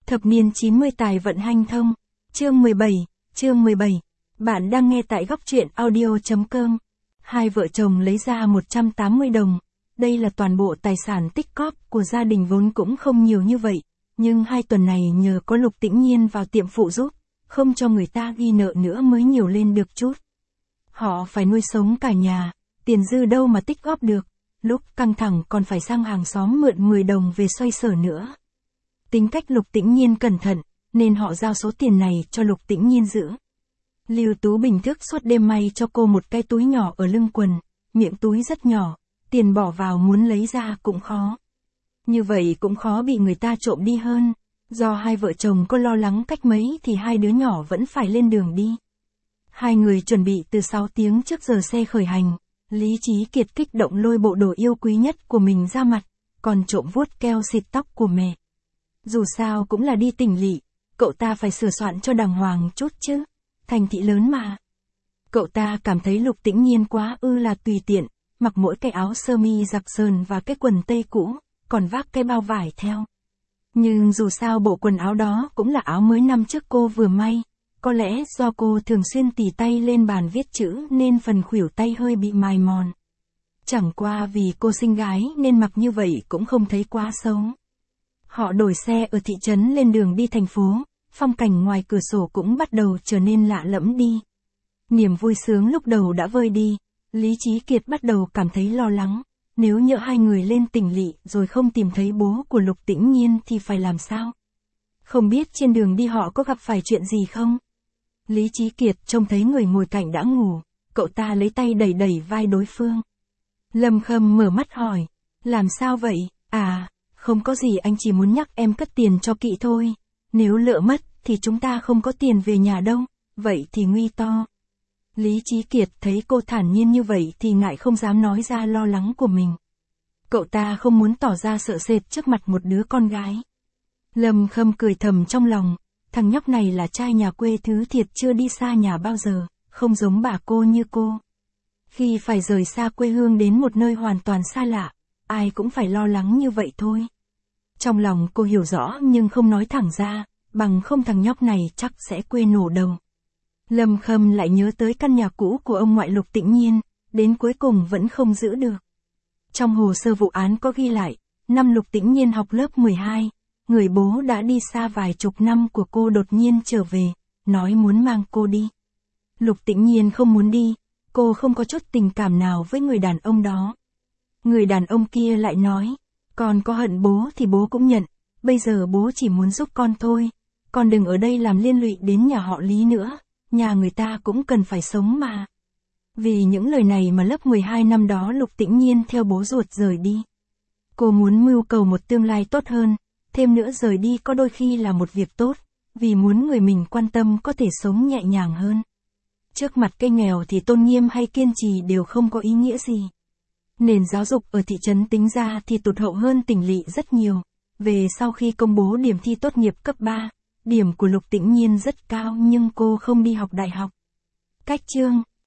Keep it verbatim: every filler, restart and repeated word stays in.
Thập niên chín mươi tài vận hanh thông. Chương mười bảy, chương mười bảy. Bạn đang nghe tại góc truyện audio.com. Hai vợ chồng lấy ra một trăm tám mươi đồng. Đây là toàn bộ tài sản tích cóp của gia đình, vốn cũng không nhiều như vậy. Nhưng hai tuần này nhờ có Lục Tĩnh Nhiên vào tiệm phụ giúp, không cho người ta ghi nợ nữa mới nhiều lên được chút. Họ phải nuôi sống cả nhà, tiền dư đâu mà tích góp được. Lúc căng thẳng còn phải sang hàng xóm mượn mười đồng về xoay sở nữa. Tính cách Lục Tĩnh Nhiên cẩn thận, nên họ giao số tiền này cho Lục Tĩnh Nhiên giữ. Lưu Tú Bình thức suốt đêm may cho cô một cái túi nhỏ ở lưng quần, miệng túi rất nhỏ, tiền bỏ vào muốn lấy ra cũng khó. Như vậy cũng khó bị người ta trộm đi hơn, do hai vợ chồng có lo lắng cách mấy thì hai đứa nhỏ vẫn phải lên đường đi. Hai người chuẩn bị từ sáu tiếng trước giờ xe khởi hành, Lý Chí Kiệt kích động lôi bộ đồ yêu quý nhất của mình ra mặt, còn trộm vuốt keo xịt tóc của mẹ. Dù sao cũng là đi tỉnh lỵ, cậu ta phải sửa soạn cho đàng hoàng chút chứ, thành thị lớn mà. Cậu ta cảm thấy Lục Tĩnh Nhiên quá ư là tùy tiện, mặc mỗi cái áo sơ mi giặc sờn và cái quần tây cũ, còn vác cái bao vải theo. Nhưng dù sao bộ quần áo đó cũng là áo mới năm trước cô vừa may, có lẽ do cô thường xuyên tì tay lên bàn viết chữ nên phần khuỷu tay hơi bị mài mòn. Chẳng qua vì cô xinh gái nên mặc như vậy cũng không thấy quá xấu. Họ đổi xe ở thị trấn lên đường đi thành phố, phong cảnh ngoài cửa sổ cũng bắt đầu trở nên lạ lẫm đi. Niềm vui sướng lúc đầu đã vơi đi, Lý Chí Kiệt bắt đầu cảm thấy lo lắng, nếu nhỡ hai người lên tỉnh lỵ rồi không tìm thấy bố của Lục Tĩnh Nhiên thì phải làm sao? Không biết trên đường đi họ có gặp phải chuyện gì không? Lý Chí Kiệt trông thấy người ngồi cạnh đã ngủ, cậu ta lấy tay đẩy đẩy vai đối phương. Lâm Khâm mở mắt hỏi, làm sao vậy? À, không có gì, anh chỉ muốn nhắc em cất tiền cho kỹ thôi, nếu lỡ mất thì chúng ta không có tiền về nhà đâu, vậy thì nguy to. Lý Chí Kiệt thấy cô thản nhiên như vậy thì ngại không dám nói ra lo lắng của mình. Cậu ta không muốn tỏ ra sợ sệt trước mặt một đứa con gái. Lâm Khâm cười thầm trong lòng, thằng nhóc này là trai nhà quê thứ thiệt, chưa đi xa nhà bao giờ, không giống bà cô như cô. Khi phải rời xa quê hương đến một nơi hoàn toàn xa lạ, ai cũng phải lo lắng như vậy thôi. Trong lòng cô hiểu rõ nhưng không nói thẳng ra, bằng không thằng nhóc này chắc sẽ quê nổ đầu. Lâm Khâm lại nhớ tới căn nhà cũ của ông ngoại Lục Tĩnh Nhiên, đến cuối cùng vẫn không giữ được. Trong hồ sơ vụ án có ghi lại, năm Lục Tĩnh Nhiên học lớp mười hai, người bố đã đi xa vài chục năm của cô đột nhiên trở về, nói muốn mang cô đi. Lục Tĩnh Nhiên không muốn đi, cô không có chút tình cảm nào với người đàn ông đó. Người đàn ông kia lại nói, con có hận bố thì bố cũng nhận, bây giờ bố chỉ muốn giúp con thôi, con đừng ở đây làm liên lụy đến nhà họ Lý nữa, nhà người ta cũng cần phải sống mà. Vì những lời này mà lớp mười hai năm đó Lục Tĩnh Nhiên theo bố ruột rời đi. Cô muốn mưu cầu một tương lai tốt hơn, thêm nữa rời đi có đôi khi là một việc tốt, vì muốn người mình quan tâm có thể sống nhẹ nhàng hơn. Trước mặt cây nghèo thì tôn nghiêm hay kiên trì đều không có ý nghĩa gì. Nền giáo dục ở thị trấn tính ra thì tụt hậu hơn tỉnh lỵ rất nhiều. Về sau khi công bố điểm thi tốt nghiệp cấp ba, điểm của Lục Tĩnh Nhiên rất cao nhưng cô không đi học đại học. Cách chương